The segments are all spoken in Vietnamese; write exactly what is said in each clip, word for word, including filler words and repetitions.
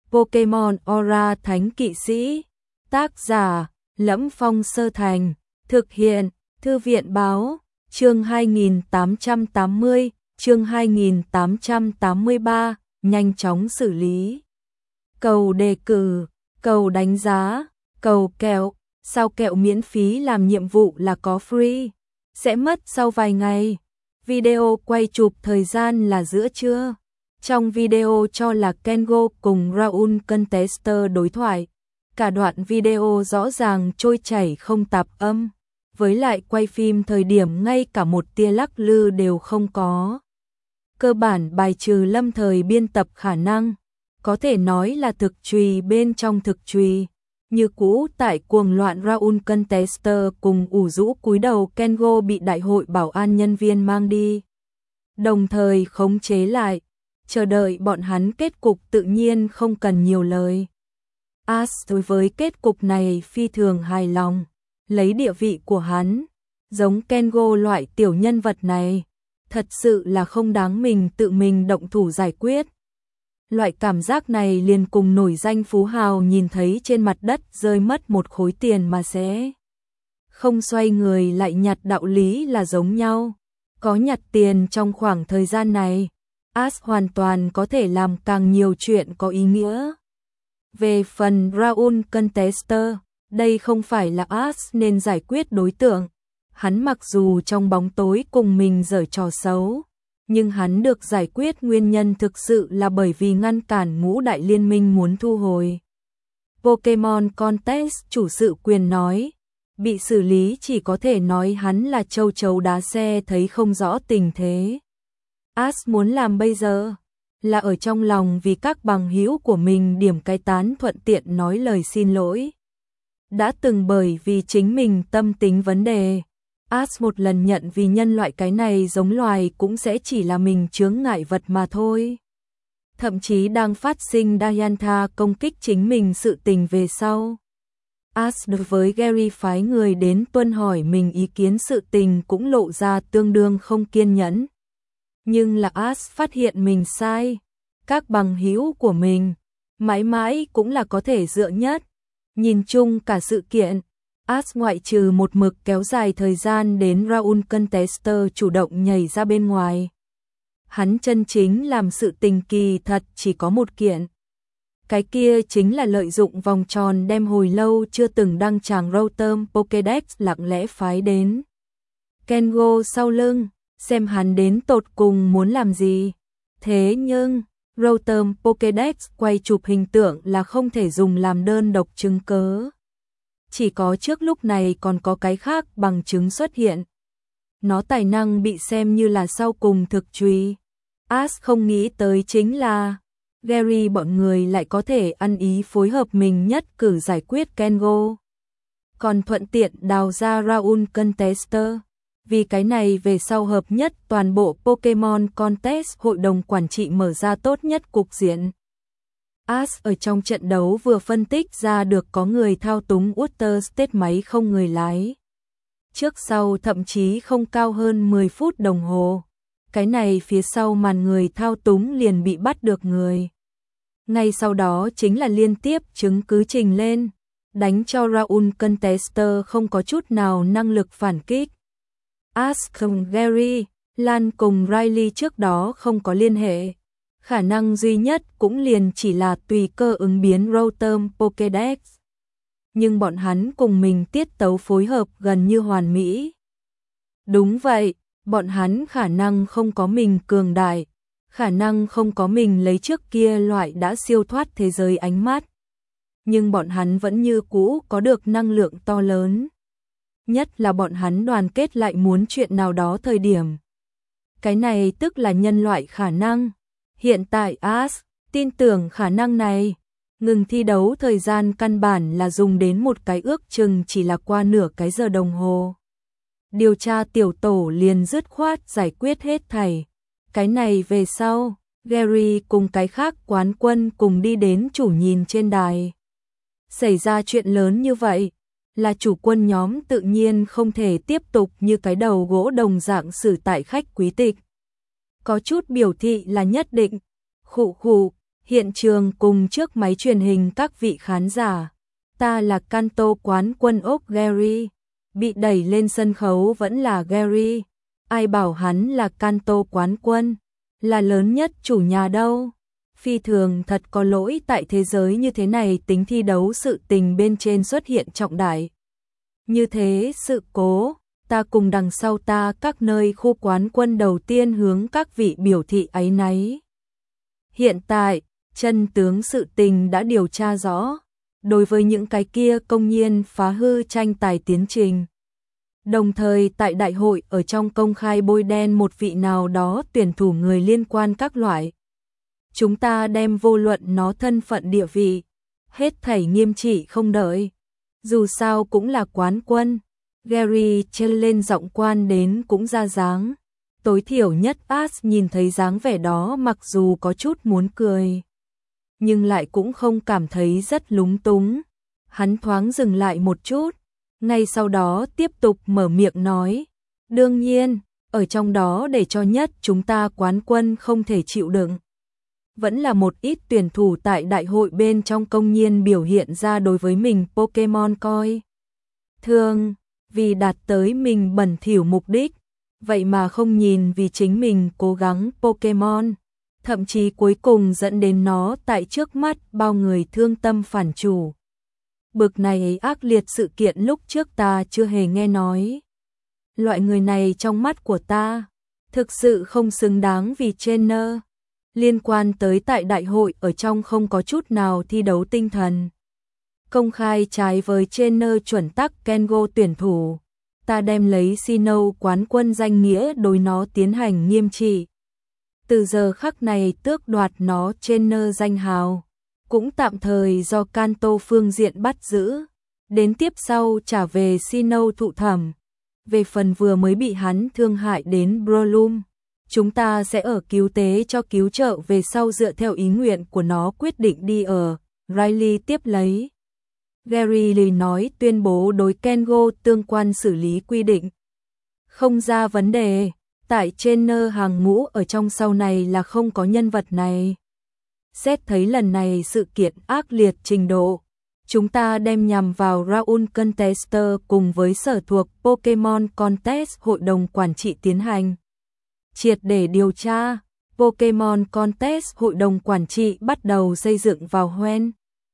Pokemon Aura Thánh Kỵ Sĩ. Tác giả: Lẫm Phong Sơ Thành. Thực hiện: Thư viện Báo. Chương hai nghìn tám trăm tám mươi, chương hai nghìn tám trăm tám mươi ba, nhanh chóng xử lý. Cầu đề cử, cầu đánh giá, cầu kẹo, sao kẹo miễn phí làm nhiệm vụ là có free, sẽ mất sau vài ngày. Video quay chụp thời gian là giữa trưa. Trong video cho là Kengo cùng Raul Contester đối thoại. Cả đoạn video rõ ràng trôi chảy không tạp âm, với lại quay phim thời điểm ngay cả một tia lắc lư đều không có. Cơ bản bài trừ lâm thời biên tập khả năng, có thể nói là thực trùy bên trong thực trùy. Như cũ tại cuồng loạn Raul Contester cùng ủ rũ cúi đầu Kengo bị đại hội bảo an nhân viên mang đi. Đồng thời khống chế lại, chờ đợi bọn hắn kết cục tự nhiên không cần nhiều lời. Ash đối với kết cục này phi thường hài lòng, lấy địa vị của hắn, giống Kengo loại tiểu nhân vật này, thật sự là không đáng mình tự mình động thủ giải quyết. Loại cảm giác này liền cùng nổi danh phú hào nhìn thấy trên mặt đất rơi mất một khối tiền mà sẽ không xoay người lại nhặt đạo lý là giống nhau. Có nhặt tiền trong khoảng thời gian này, Ash hoàn toàn có thể làm càng nhiều chuyện có ý nghĩa. Về phần Raul Contester, đây không phải là Ash nên giải quyết đối tượng. Hắn mặc dù trong bóng tối cùng mình giở trò xấu, nhưng hắn được giải quyết nguyên nhân thực sự là bởi vì ngăn cản ngũ đại liên minh muốn thu hồi Pokemon Contest. Chủ sự quyền nói, bị xử lý chỉ có thể nói hắn là châu chấu đá xe thấy không rõ tình thế. Ash muốn làm bây giờ là ở trong lòng vì các bằng hữu của mình điểm cái tán thuận tiện nói lời xin lỗi. Đã từng bởi vì chính mình tâm tính vấn đề, Ash một lần nhận vì nhân loại cái này giống loài cũng sẽ chỉ là mình chướng ngại vật mà thôi. Thậm chí đang phát sinh Diantha công kích chính mình sự tình về sau. Ash đối với Gary phái người đến tuân hỏi mình ý kiến sự tình cũng lộ ra tương đương không kiên nhẫn. Nhưng là Ash phát hiện mình sai. Các bằng hữu của mình mãi mãi cũng là có thể dựa nhất. Nhìn chung cả sự kiện, Ash ngoại trừ một mực kéo dài thời gian đến Raul Contester chủ động nhảy ra bên ngoài. Hắn chân chính làm sự tình kỳ thật chỉ có một kiện. Cái kia chính là lợi dụng vòng tròn đem hồi lâu chưa từng đăng tràng Rotom Pokédex lặng lẽ phái đến Kengo sau lưng, xem hắn đến tột cùng muốn làm gì. Thế nhưng, Rotom Pokédex quay chụp hình tượng là không thể dùng làm đơn độc chứng cớ. Chỉ có trước lúc này còn có cái khác bằng chứng xuất hiện. Nó tài năng bị xem như là sau cùng thực truy. Ash không nghĩ tới chính là Gary bọn người lại có thể ăn ý phối hợp mình nhất cử giải quyết Kengo. Còn thuận tiện đào ra Raul Contester. Vì cái này về sau hợp nhất toàn bộ Pokemon Contest, hội đồng quản trị mở ra tốt nhất cục diện. Ash ở trong trận đấu vừa phân tích ra được có người thao túng Water State máy không người lái. Trước sau thậm chí không cao hơn mười phút đồng hồ. Cái này phía sau màn người thao túng liền bị bắt được người. Ngay sau đó chính là liên tiếp chứng cứ trình lên, đánh cho Raul Contester không có chút nào năng lực phản kích. Ash cùng Gary, Lan cùng Riley trước đó không có liên hệ. Khả năng duy nhất cũng liền chỉ là tùy cơ ứng biến Rotom Pokédex. Nhưng bọn hắn cùng mình tiết tấu phối hợp gần như hoàn mỹ. Đúng vậy, bọn hắn khả năng không có mình cường đại, khả năng không có mình lấy trước kia loại đã siêu thoát thế giới ánh mắt. Nhưng bọn hắn vẫn như cũ có được năng lượng to lớn. Nhất là bọn hắn đoàn kết lại muốn chuyện nào đó thời điểm. Cái này tức là nhân loại khả năng. Hiện tại Ash tin tưởng khả năng này. Ngừng thi đấu thời gian căn bản là dùng đến một cái ước chừng chỉ là qua nửa cái giờ đồng hồ. Điều tra tiểu tổ liền dứt khoát giải quyết hết thảy. Cái này về sau, Gary cùng cái khác quán quân cùng đi đến chủ nhìn trên đài. Xảy ra chuyện lớn như vậy, là chủ quân nhóm tự nhiên không thể tiếp tục như cái đầu gỗ đồng dạng xử tại khách quý tịch. Có chút biểu thị là nhất định. Khụ khụ, Hiện trường cùng trước máy truyền hình các vị khán giả. Ta là Kanto quán quân ốc Gary. Bị đẩy lên sân khấu vẫn là Gary. Ai bảo hắn là Kanto quán quân, là lớn nhất chủ nhà đâu. Phi thường thật có lỗi tại thế giới như thế này tính thi đấu sự tình bên trên xuất hiện trọng đại. Như thế sự cố, ta cùng đằng sau ta các nơi khu quán quân đầu tiên hướng các vị biểu thị áy náy. Hiện tại, chân tướng sự tình đã điều tra rõ, đối với những cái kia công nhiên phá hư tranh tài tiến trình. Đồng thời tại đại hội ở trong công khai bôi đen một vị nào đó tuyển thủ người liên quan các loại. Chúng ta đem vô luận nó thân phận địa vị, hết thảy nghiêm trị không đợi. Dù sao cũng là quán quân, Gary trên lên giọng quan đến cũng ra dáng. Tối thiểu nhất As nhìn thấy dáng vẻ đó mặc dù có chút muốn cười, nhưng lại cũng không cảm thấy rất lúng túng. Hắn thoáng dừng lại một chút, ngay sau đó tiếp tục mở miệng nói. Đương nhiên, ở trong đó để cho nhất chúng ta quán quân không thể chịu đựng. Vẫn là một ít tuyển thủ tại đại hội bên trong công nhiên biểu hiện ra đối với mình Pokemon coi thường, vì đạt tới mình bẩn thỉu mục đích, vậy mà không nhìn vì chính mình cố gắng Pokemon, thậm chí cuối cùng dẫn đến nó tại trước mắt bao người thương tâm phản chủ. Bực này ác liệt sự kiện lúc trước ta chưa hề nghe nói. Loại người này trong mắt của ta, thực sự không xứng đáng vì trainer. Liên quan tới tại đại hội ở trong không có chút nào thi đấu tinh thần. Công khai trái với trainer chuẩn tắc Kengo tuyển thủ. Ta đem lấy Sinnoh quán quân danh nghĩa đối nó tiến hành nghiêm trị. Từ giờ khắc này tước đoạt nó trainer danh hào, cũng tạm thời do Kanto phương diện bắt giữ, đến tiếp sau trả về Sinnoh thụ thẩm. Về phần vừa mới bị hắn thương hại đến Breloom, chúng ta sẽ ở cứu tế cho cứu trợ về sau dựa theo ý nguyện của nó quyết định đi ở. Riley tiếp lấy. Gary Lee nói tuyên bố đối Kengo tương quan xử lý quy định. Không ra vấn đề, tại trainer hàng ngũ ở trong sau này là không có nhân vật này. Xét thấy lần này sự kiện ác liệt trình độ, chúng ta đem nhằm vào Raul Contester cùng với sở thuộc Pokemon Contest hội đồng quản trị tiến hành. Triệt để điều tra, Pokemon Contest hội đồng quản trị bắt đầu xây dựng vào Hoenn.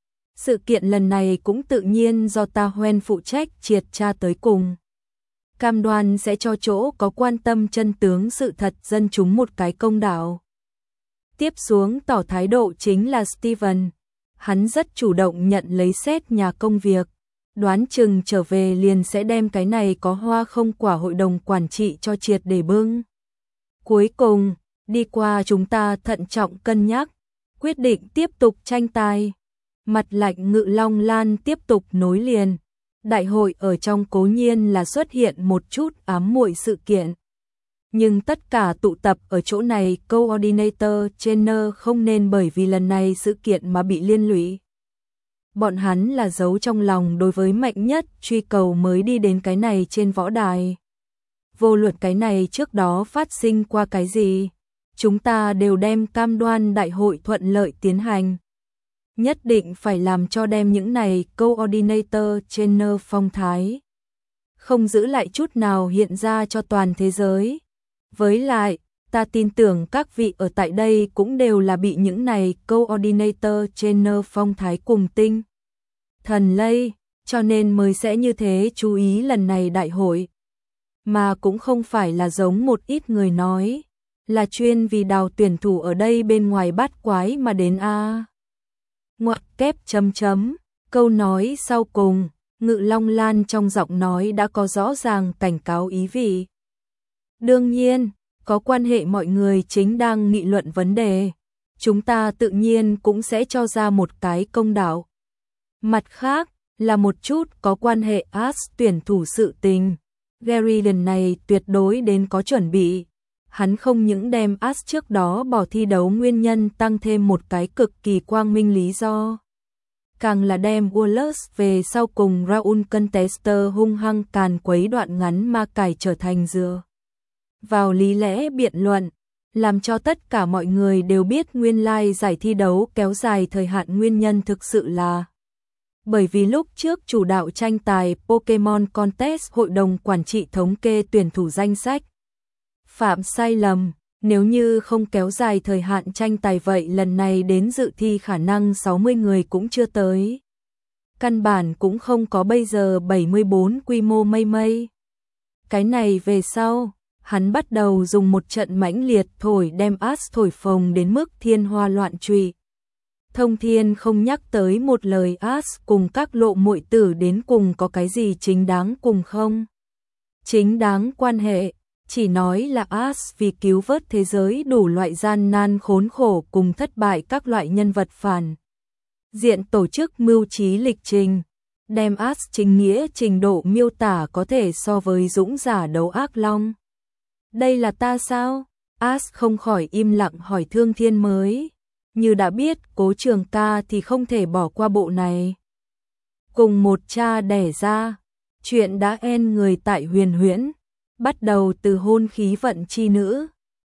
Sự kiện lần này cũng tự nhiên do ta Hoenn phụ trách triệt tra tới cùng. Cam đoan sẽ cho chỗ có quan tâm chân tướng sự thật dân chúng một cái công đạo. Tiếp xuống tỏ thái độ chính là Steven. Hắn rất chủ động nhận lấy xét nhà công việc. Đoán chừng trở về liền sẽ đem cái này có hoa không quả hội đồng quản trị cho triệt để bưng. Cuối cùng, đi qua chúng ta thận trọng cân nhắc, quyết định tiếp tục tranh tài. Mặt lạnh Ngự Long Lan tiếp tục nối liền. Đại hội ở trong cố nhiên là xuất hiện một chút ám muội sự kiện. Nhưng tất cả tụ tập ở chỗ này Coordinator Trainer không nên bởi vì lần này sự kiện mà bị liên lụy. Bọn hắn là giấu trong lòng đối với mạnh nhất truy cầu mới đi đến cái này trên võ đài. Vô luận cái này trước đó phát sinh qua cái gì, chúng ta đều đem cam đoan đại hội thuận lợi tiến hành. Nhất định phải làm cho đem những này Coordinator Trainer phong thái không giữ lại chút nào hiện ra cho toàn thế giới. Với lại, ta tin tưởng các vị ở tại đây cũng đều là bị những này Coordinator Trainer phong thái cùng tinh thần lây, cho nên mới sẽ như thế chú ý lần này đại hội. Mà cũng không phải là giống một ít người nói, là chuyên vì đào tuyển thủ ở đây bên ngoài bắt quái mà đến a. Ngoặc kép chấm chấm, câu nói sau cùng, Ngự Long Lan trong giọng nói đã có rõ ràng cảnh cáo ý vị. Đương nhiên, có quan hệ mọi người chính đang nghị luận vấn đề, chúng ta tự nhiên cũng sẽ cho ra một cái công đạo. Mặt khác, là một chút có quan hệ As tuyển thủ sự tình. Gary lần này tuyệt đối đến có chuẩn bị. Hắn không những đem As trước đó bỏ thi đấu nguyên nhân tăng thêm một cái cực kỳ quang minh lý do. Càng là đem Wallace về sau cùng Raul Contester hung hăng càn quấy đoạn ngắn ma cải trở thành dựa vào lý lẽ biện luận, làm cho tất cả mọi người đều biết nguyên lai giải thi đấu kéo dài thời hạn nguyên nhân thực sự là bởi vì lúc trước chủ đạo tranh tài Pokemon Contest hội đồng quản trị thống kê tuyển thủ danh sách phạm sai lầm, nếu như không kéo dài thời hạn tranh tài vậy lần này đến dự thi khả năng sáu mươi người cũng chưa tới. Căn bản cũng không có bây giờ bảy mươi bốn quy mô mây mây. Cái này về sau, hắn bắt đầu dùng một trận mãnh liệt thổi đem Ash thổi phồng đến mức thiên hoa loạn trụy. Thông Thiên không nhắc tới một lời Ash cùng các lộ muội tử đến cùng có cái gì chính đáng cùng không. Chính đáng quan hệ, chỉ nói là Ash vì cứu vớt thế giới đủ loại gian nan khốn khổ cùng thất bại các loại nhân vật phản diện tổ chức mưu trí lịch trình, đem Ash chính nghĩa trình độ miêu tả có thể so với dũng giả đấu ác long. Đây là ta sao? Ash không khỏi im lặng hỏi Thương Thiên mới. Như đã biết Cố Trường Ca thì không thể bỏ qua bộ này. Cùng một cha đẻ ra, chuyện đã en người tại Huyền Huyễn, bắt đầu từ hôn khí vận chi nữ,